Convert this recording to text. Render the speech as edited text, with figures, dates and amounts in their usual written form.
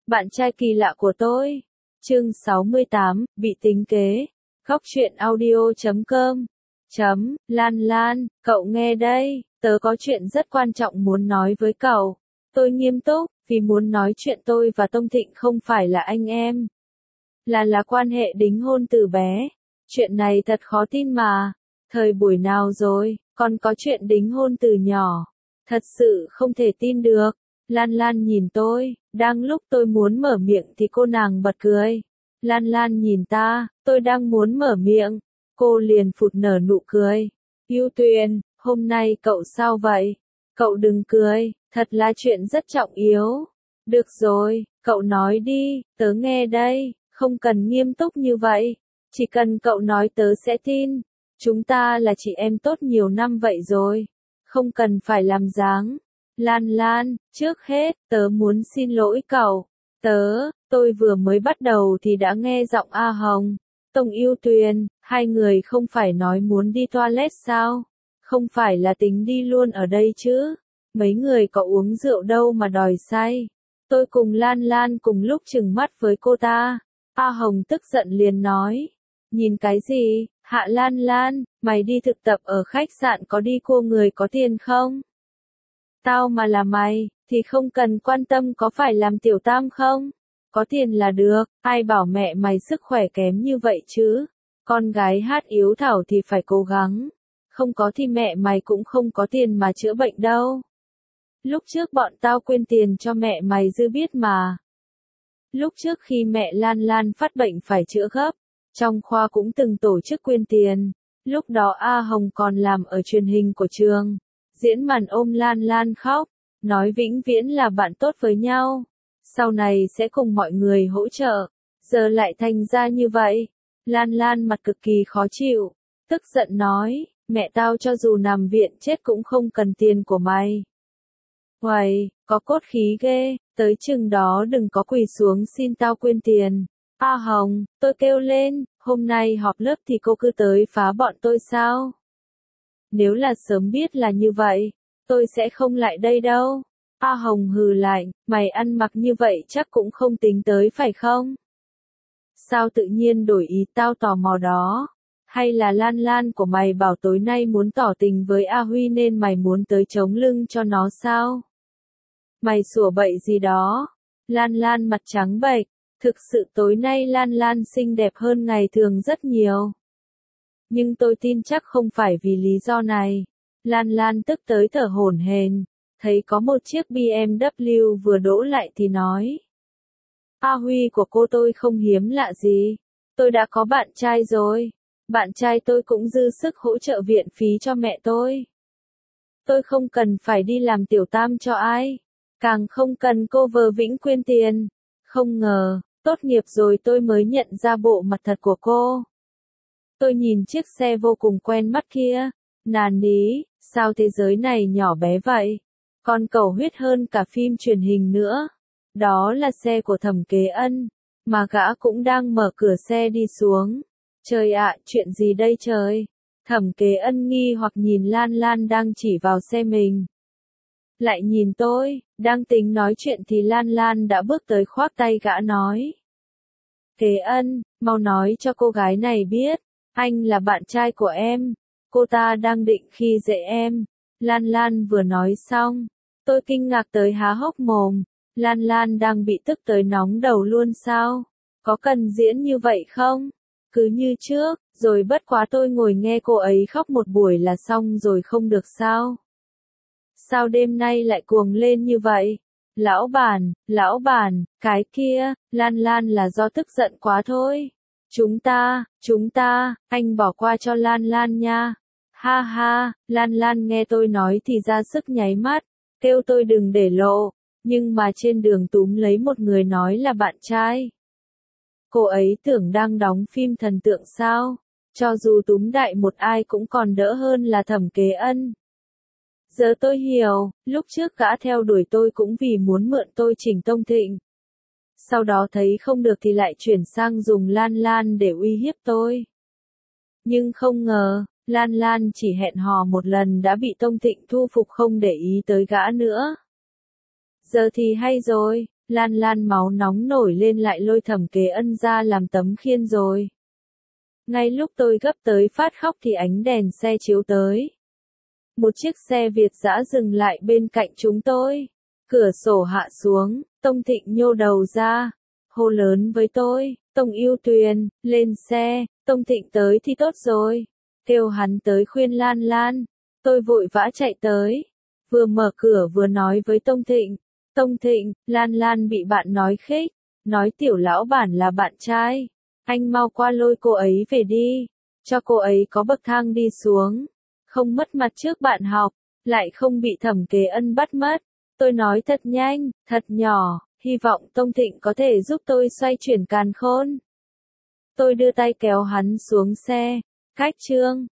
Bạn trai kỳ lạ của tôi. Chương 68, bị tính kế. Góc truyện audio.com. Lan Lan, cậu nghe đây, tớ có chuyện rất quan trọng muốn nói với cậu. Tôi nghiêm túc, vì muốn nói chuyện tôi và Tông Thịnh không phải là anh em. Là quan hệ đính hôn từ bé. Chuyện này thật khó tin mà. Thời buổi nào rồi, còn có chuyện đính hôn từ nhỏ. Thật sự không thể tin được. Lan Lan nhìn tôi, đang lúc tôi muốn mở miệng thì cô nàng bật cười. Lan Lan nhìn ta, tôi đang muốn mở miệng. Cô liền phụt nở nụ cười. Yêu Tuyền, hôm nay cậu sao vậy? Cậu đừng cười, thật là chuyện rất trọng yếu. Được rồi, cậu nói đi, tớ nghe đây, không cần nghiêm túc như vậy. Chỉ cần cậu nói tớ sẽ tin. Chúng ta là chị em tốt nhiều năm vậy rồi. Không cần phải làm dáng. Lan Lan, trước hết, tớ muốn xin lỗi cậu. Tôi vừa mới bắt đầu thì đã nghe giọng A Hồng. Tông Yêu Tuyền, hai người không phải nói muốn đi toilet sao? Không phải là tính đi luôn ở đây chứ? Mấy người có uống rượu đâu mà đòi say. Tôi cùng Lan Lan cùng lúc trừng mắt với cô ta. A Hồng tức giận liền nói. Nhìn cái gì, Hạ Lan Lan, mày đi thực tập ở khách sạn có đi cô người có tiền không? Tao mà là mày, thì không cần quan tâm có phải làm tiểu tam không? Có tiền là được, ai bảo mẹ mày sức khỏe kém như vậy chứ? Con gái hát yếu thảo thì phải cố gắng. Không có thì mẹ mày cũng không có tiền mà chữa bệnh đâu. Lúc trước bọn tao quyên tiền cho mẹ mày dư biết mà. Lúc trước khi mẹ Lan Lan phát bệnh phải chữa gấp, trong khoa cũng từng tổ chức quyên tiền. Lúc đó A Hồng còn làm ở truyền hình của trường. Diễn màn ôm Lan Lan khóc, nói vĩnh viễn là bạn tốt với nhau. Sau này sẽ cùng mọi người hỗ trợ. Giờ lại thành ra như vậy. Lan Lan mặt cực kỳ khó chịu. Tức giận nói, mẹ tao cho dù nằm viện chết cũng không cần tiền của mày. Uầy, có cốt khí ghê, tới chừng đó đừng có quỳ xuống xin tao quyên tiền. A Hồng, tôi kêu lên, hôm nay họp lớp thì cô cứ tới phá bọn tôi sao? Nếu là sớm biết là như vậy, tôi sẽ không lại đây đâu. A Hồng hừ lạnh, mày ăn mặc như vậy chắc cũng không tính tới phải không? Sao tự nhiên đổi ý tao tò mò đó? Hay là Lan Lan của mày bảo tối nay muốn tỏ tình với A Huy nên mày muốn tới chống lưng cho nó sao? Mày sủa bậy gì đó? Lan Lan mặt trắng bệch, thực sự tối nay Lan Lan xinh đẹp hơn ngày thường rất nhiều. Nhưng tôi tin chắc không phải vì lý do này. Lan Lan tức tới thở hổn hển, thấy có một chiếc BMW vừa đỗ lại thì nói. A Huy của cô tôi không hiếm lạ gì. Tôi đã có bạn trai rồi. Bạn trai tôi cũng dư sức hỗ trợ viện phí cho mẹ tôi. Tôi không cần phải đi làm tiểu tam cho ai. Càng không cần cô vợ vĩnh quyên tiền. Không ngờ, tốt nghiệp rồi tôi mới nhận ra bộ mặt thật của cô. Tôi nhìn chiếc xe vô cùng quen mắt kia. Nàn ní, sao thế giới này nhỏ bé vậy? Còn cầu huyết hơn cả phim truyền hình nữa. Đó là xe của Thẩm Kế Ân. Mà gã cũng đang mở cửa xe đi xuống. Trời ạ, chuyện gì đây trời? Thẩm Kế Ân nghi hoặc nhìn Lan Lan đang chỉ vào xe mình. Lại nhìn tôi, đang tính nói chuyện thì Lan Lan đã bước tới khoác tay gã nói. Kế Ân, mau nói cho cô gái này biết, anh là bạn trai của em. Cô ta đang định khi dễ em. Lan Lan vừa nói xong, tôi kinh ngạc tới há hốc mồm. Lan Lan đang bị tức tới nóng đầu luôn sao? Có cần diễn như vậy không? Cứ như trước, rồi bất quá tôi ngồi nghe cô ấy khóc một buổi là xong rồi không được sao? Sao đêm nay lại cuồng lên như vậy? Lão bản, cái kia, Lan Lan là do tức giận quá thôi. Chúng ta, anh bỏ qua cho Lan Lan nha. Ha ha, Lan Lan nghe tôi nói thì ra sức nháy mắt, kêu tôi đừng để lộ, nhưng mà trên đường túm lấy một người nói là bạn trai. Cô ấy tưởng đang đóng phim thần tượng sao? Cho dù túm đại một ai cũng còn đỡ hơn là Thẩm Kế Ân. Giờ tôi hiểu, lúc trước gã theo đuổi tôi cũng vì muốn mượn tôi chỉnh Tông Thịnh. Sau đó thấy không được thì lại chuyển sang dùng Lan Lan để uy hiếp tôi. Nhưng không ngờ, Lan Lan chỉ hẹn hò một lần đã bị Tông Thịnh thu phục không để ý tới gã nữa. Giờ thì hay rồi, Lan Lan máu nóng nổi lên lại lôi Thẩm Kế Ân ra làm tấm khiên rồi. Ngay lúc tôi gấp tới phát khóc thì ánh đèn xe chiếu tới. Một chiếc xe Việt dã dừng lại bên cạnh chúng tôi. Cửa sổ hạ xuống, Tông Thịnh nhô đầu ra, hô lớn với tôi, Tông Yêu Tuyền, lên xe, Tông Thịnh tới thì tốt rồi. Kêu hắn tới khuyên Lan Lan. Tôi vội vã chạy tới. Vừa mở cửa vừa nói với Tông Thịnh. Tông Thịnh, Lan Lan bị bạn nói khích. Nói tiểu lão bản là bạn trai. Anh mau qua lôi cô ấy về đi. Cho cô ấy có bậc thang đi xuống. Không mất mặt trước bạn học. Lại không bị Thẩm Kế Ân bắt mất. Tôi nói thật nhanh, thật nhỏ. Hy vọng Tông Thịnh có thể giúp tôi xoay chuyển càn khôn. Tôi đưa tay kéo hắn xuống xe. Cách chương